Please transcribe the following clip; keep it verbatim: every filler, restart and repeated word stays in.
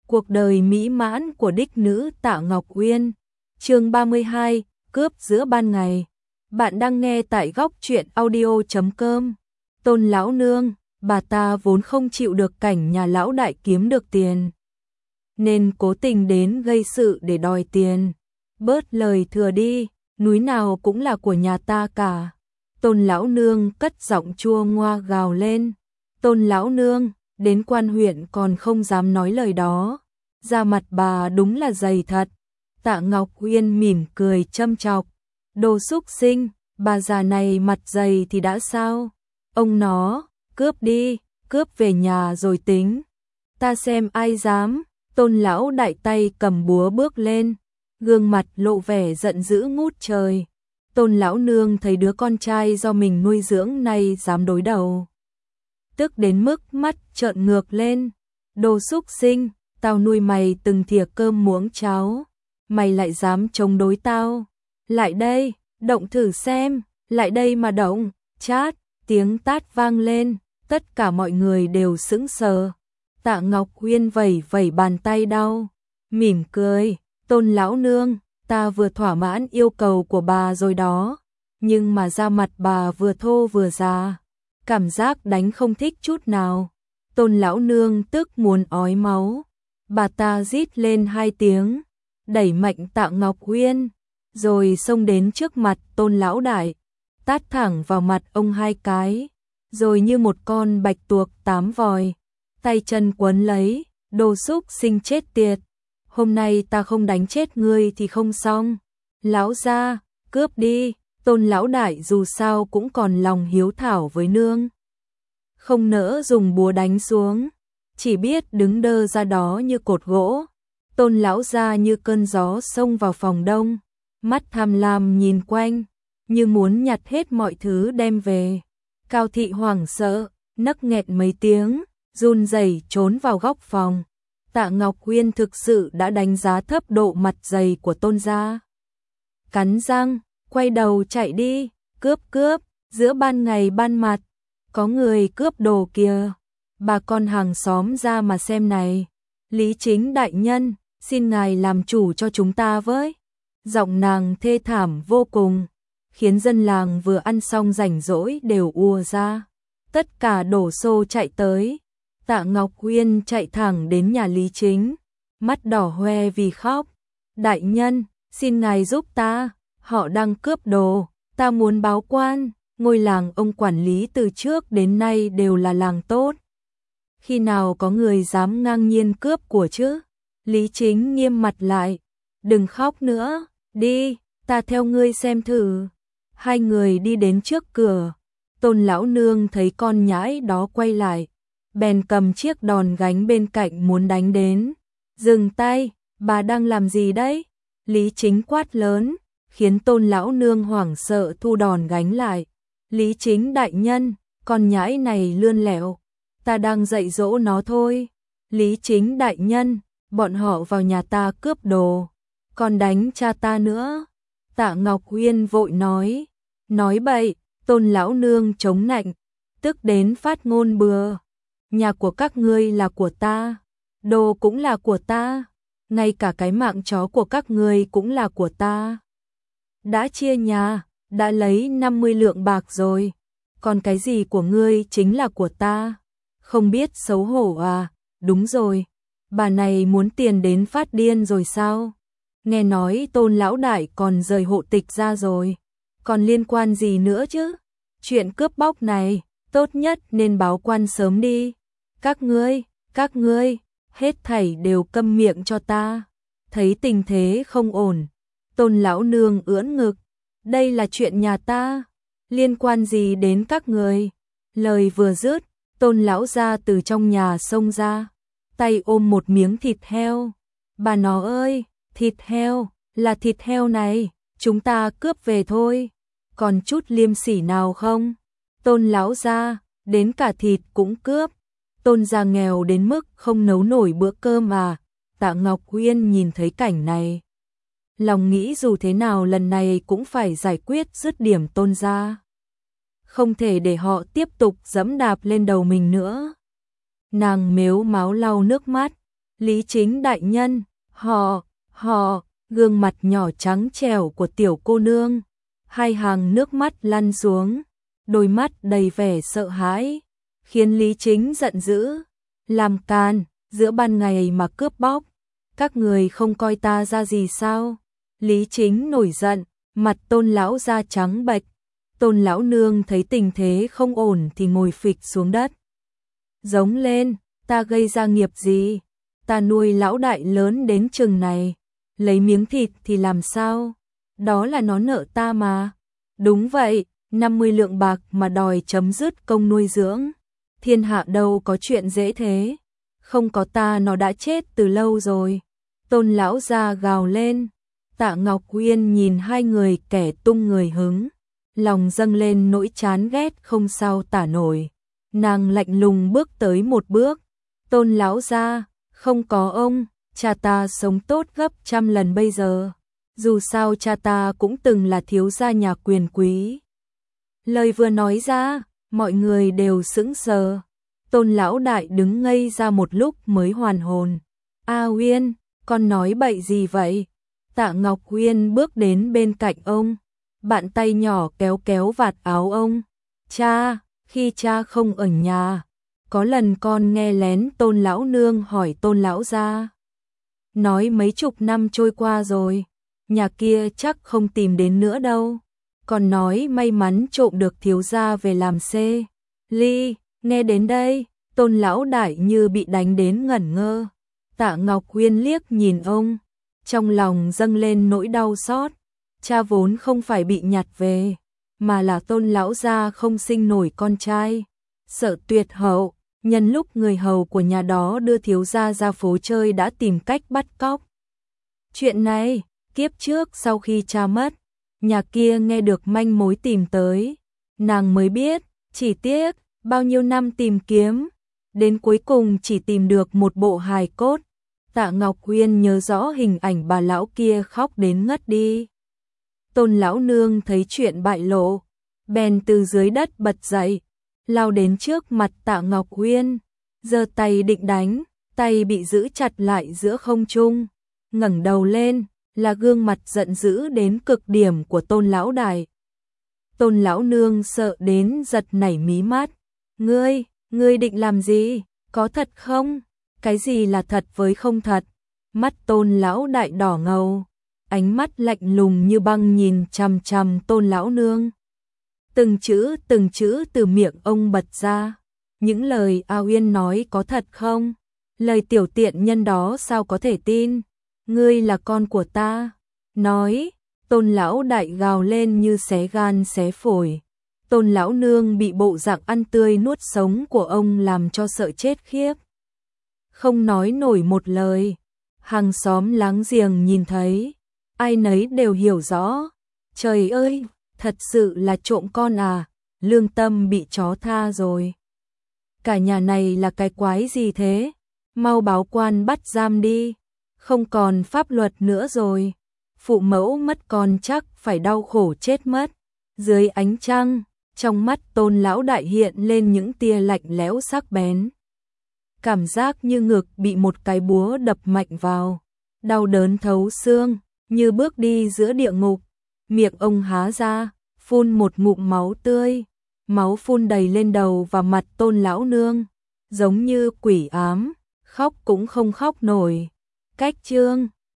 Cuộc đời mỹ mãn của đích nữ Tạ Ngọc Uyên. Chương ba mươi hai, cướp giữa ban ngày. Bạn đang nghe tại góc truyện audio chấm com. Tôn lão nương, bà ta vốn không chịu được cảnh nhà lão đại kiếm được tiền, nên cố tình đến gây sự để đòi tiền. Bớt lời thừa đi, núi nào cũng là của nhà ta cả. Tôn lão nương cất giọng chua ngoa gào lên. Tôn lão nương, đến quan huyện còn không dám nói lời đó. Da mặt bà đúng là dày thật. Tạ Ngọc Uyên mỉm cười châm chọc. Đồ xúc sinh, bà già này mặt dày thì đã sao? Ông nó, cướp đi, cướp về nhà rồi tính. Ta xem ai dám. Tôn lão đại tay cầm búa bước lên, gương mặt lộ vẻ giận dữ ngút trời. Tôn lão nương thấy đứa con trai do mình nuôi dưỡng này dám đối đầu, tức đến mức mắt trợn ngược lên. Đồ xúc sinh, tao nuôi mày từng thìa cơm muỗng cháo, mày lại dám chống đối tao? Lại đây, động thử xem, lại đây mà động. Chát, tiếng tát vang lên, tất cả mọi người đều sững sờ. Tạ Ngọc Uyên vẩy vẩy bàn tay đau, mỉm cười. Tôn lão nương, ta vừa thỏa mãn yêu cầu của bà rồi đó, nhưng mà da mặt bà vừa thô vừa già, cảm giác đánh không thích chút nào. Tôn lão nương tức muốn ói máu, bà ta rít lên hai tiếng, đẩy mạnh Tạ Ngọc Uyên, rồi xông đến trước mặt Tôn lão đại, tát thẳng vào mặt ông hai cái, rồi như một con bạch tuộc tám vòi, tay chân quấn lấy. Đồ xúc sinh chết tiệt, hôm nay ta không đánh chết ngươi thì không xong. Lão gia, cướp đi. Tôn lão đại dù sao cũng còn lòng hiếu thảo với nương, không nỡ dùng búa đánh xuống, chỉ biết đứng đơ ra đó như cột gỗ. Tôn lão gia như cơn gió xông vào phòng đông, mắt tham lam nhìn quanh, như muốn nhặt hết mọi thứ đem về. Cao thị hoảng sợ, nấc nghẹn mấy tiếng, run rẩy trốn vào góc phòng. Tạ Ngọc Uyên thực sự đã đánh giá thấp độ mặt dày của Tôn gia. Cắn răng, quay đầu chạy đi. Cướp cướp, giữa ban ngày ban mặt, có người cướp đồ kìa. Bà con hàng xóm ra mà xem này. Lý Chính đại nhân, xin ngài làm chủ cho chúng ta với. Giọng nàng thê thảm vô cùng, khiến dân làng vừa ăn xong rảnh rỗi đều ùa ra. Tất cả đổ xô chạy tới. Tạ Ngọc Uyên chạy thẳng đến nhà Lý Chính, mắt đỏ hoe vì khóc. Đại nhân, xin ngài giúp ta, họ đang cướp đồ, ta muốn báo quan. Ngôi làng ông quản lý từ trước đến nay đều là làng tốt, khi nào có người dám ngang nhiên cướp của chứ? Lý Chính nghiêm mặt lại. Đừng khóc nữa, đi, ta theo ngươi xem thử. Hai người đi đến trước cửa. Tôn lão nương thấy con nhãi đó quay lại, bèn cầm chiếc đòn gánh bên cạnh muốn đánh đến. Dừng tay, bà đang làm gì đấy? Lý Chính quát lớn, khiến Tôn lão nương hoảng sợ thu đòn gánh lại. Lý Chính đại nhân, con nhãi này lươn lẹo, ta đang dạy dỗ nó thôi. Lý Chính đại nhân, bọn họ vào nhà ta cướp đồ, còn đánh cha ta nữa. Tạ Ngọc Uyên vội nói, nói bậy. Tôn lão nương chống nạnh, tức đến phát ngôn bừa. Nhà của các ngươi là của ta, đồ cũng là của ta, ngay cả cái mạng chó của các ngươi cũng là của ta. Đã chia nhà, đã lấy năm mươi lượng bạc rồi, còn cái gì của ngươi chính là của ta. Không biết xấu hổ à? Đúng rồi, bà này muốn tiền đến phát điên rồi sao? Nghe nói Tôn lão đại còn rời hộ tịch ra rồi, còn liên quan gì nữa chứ? Chuyện cướp bóc này, tốt nhất nên báo quan sớm đi. Các ngươi, các ngươi, hết thảy đều câm miệng cho ta. Thấy tình thế không ổn, Tôn lão nương ưỡn ngực. Đây là chuyện nhà ta, liên quan gì đến các người? Lời vừa dứt, Tôn lão ra từ trong nhà xông ra, tay ôm một miếng thịt heo. Bà nó ơi, thịt heo, là thịt heo này, chúng ta cướp về thôi. Còn chút liêm sỉ nào không? Tôn lão gia, đến cả thịt cũng cướp. Tôn gia nghèo đến mức không nấu nổi bữa cơm à? Tạ Ngọc Uyên nhìn thấy cảnh này, lòng nghĩ dù thế nào lần này cũng phải giải quyết dứt điểm Tôn gia, không thể để họ tiếp tục giẫm đạp lên đầu mình nữa. Nàng mếu máo lau nước mắt, Lý Chính đại nhân, họ, họ, gương mặt nhỏ trắng trẻo của tiểu cô nương, hai hàng nước mắt lăn xuống, đôi mắt đầy vẻ sợ hãi, khiến Lý Chính giận dữ, làm càn, giữa ban ngày mà cướp bóc, các người không coi ta ra gì sao? Lý Chính nổi giận, mặt Tôn lão da trắng bệch. Tôn lão nương thấy tình thế không ổn thì ngồi phịch xuống đất. Giống lên, ta gây ra nghiệp gì? Ta nuôi lão đại lớn đến chừng này, lấy miếng thịt thì làm sao? Đó là nó nợ ta mà. Đúng vậy, năm mươi lượng bạc mà đòi chấm dứt công nuôi dưỡng. Thiên hạ đâu có chuyện dễ thế. Không có ta nó đã chết từ lâu rồi. Tôn lão ra gào lên. Tạ Ngọc Uyên nhìn hai người kẻ tung người hứng, lòng dâng lên nỗi chán ghét không sao tả nổi. Nàng lạnh lùng bước tới một bước. Tôn lão ra, không có ông, cha ta sống tốt gấp trăm lần bây giờ. Dù sao cha ta cũng từng là thiếu gia nhà quyền quý. Lời vừa nói ra, mọi người đều sững sờ. Tôn lão đại đứng ngây ra một lúc mới hoàn hồn. A Uyên, con nói bậy gì vậy? Tạ Ngọc Uyên bước đến bên cạnh ông, bàn tay nhỏ kéo kéo vạt áo ông. Cha, khi cha không ở nhà, có lần con nghe lén Tôn lão nương hỏi Tôn lão gia. Nói mấy chục năm trôi qua rồi, nhà kia chắc không tìm đến nữa đâu. Còn nói may mắn trộm được thiếu gia về làm xê. Ly, nghe đến đây, Tôn lão đại như bị đánh đến ngẩn ngơ. Tạ Ngọc Uyên liếc nhìn ông, trong lòng dâng lên nỗi đau xót. Cha vốn không phải bị nhặt về, mà là Tôn lão gia không sinh nổi con trai. Sợ tuyệt hậu, nhân lúc người hầu của nhà đó đưa thiếu gia ra phố chơi đã tìm cách bắt cóc. Chuyện này, kiếp trước sau khi cha mất, nhà kia nghe được manh mối tìm tới, nàng mới biết, chỉ tiếc, bao nhiêu năm tìm kiếm, đến cuối cùng chỉ tìm được một bộ hài cốt. Tạ Ngọc Uyên nhớ rõ hình ảnh bà lão kia khóc đến ngất đi. Tôn lão nương thấy chuyện bại lộ, bèn từ dưới đất bật dậy, lao đến trước mặt Tạ Ngọc Uyên, giơ tay định đánh, tay bị giữ chặt lại giữa không trung, ngẩng đầu lên, là gương mặt giận dữ đến cực điểm của Tôn lão đại. Tôn lão nương sợ đến giật nảy mí mắt. Ngươi, ngươi định làm gì? Có thật không? Cái gì là thật với không thật? Mắt Tôn lão đại đỏ ngầu, ánh mắt lạnh lùng như băng nhìn chằm chằm Tôn lão nương. Từng chữ từng chữ từ miệng ông bật ra. Những lời A Uyên nói có thật không? Lời tiểu tiện nhân đó sao có thể tin? Ngươi là con của ta. Nói, Tôn lão đại gào lên như xé gan xé phổi. Tôn lão nương bị bộ dạng ăn tươi nuốt sống của ông làm cho sợ chết khiếp. Không nói nổi một lời. Hàng xóm láng giềng nhìn thấy, ai nấy đều hiểu rõ. Trời ơi, thật sự là trộm con à, lương tâm bị chó tha rồi. Cả nhà này là cái quái gì thế? Mau báo quan bắt giam đi, không còn pháp luật nữa rồi. Phụ mẫu mất con chắc phải đau khổ chết mất. Dưới ánh trăng, trong mắt Tôn lão đại hiện lên những tia lạnh lẽo sắc bén. Cảm giác như ngực bị một cái búa đập mạnh vào, đau đớn thấu xương, như bước đi giữa địa ngục. Miệng ông há ra, phun một ngụm máu tươi, máu phun đầy lên đầu và mặt Tôn lão nương, giống như quỷ ám, khóc cũng không khóc nổi. Cách chương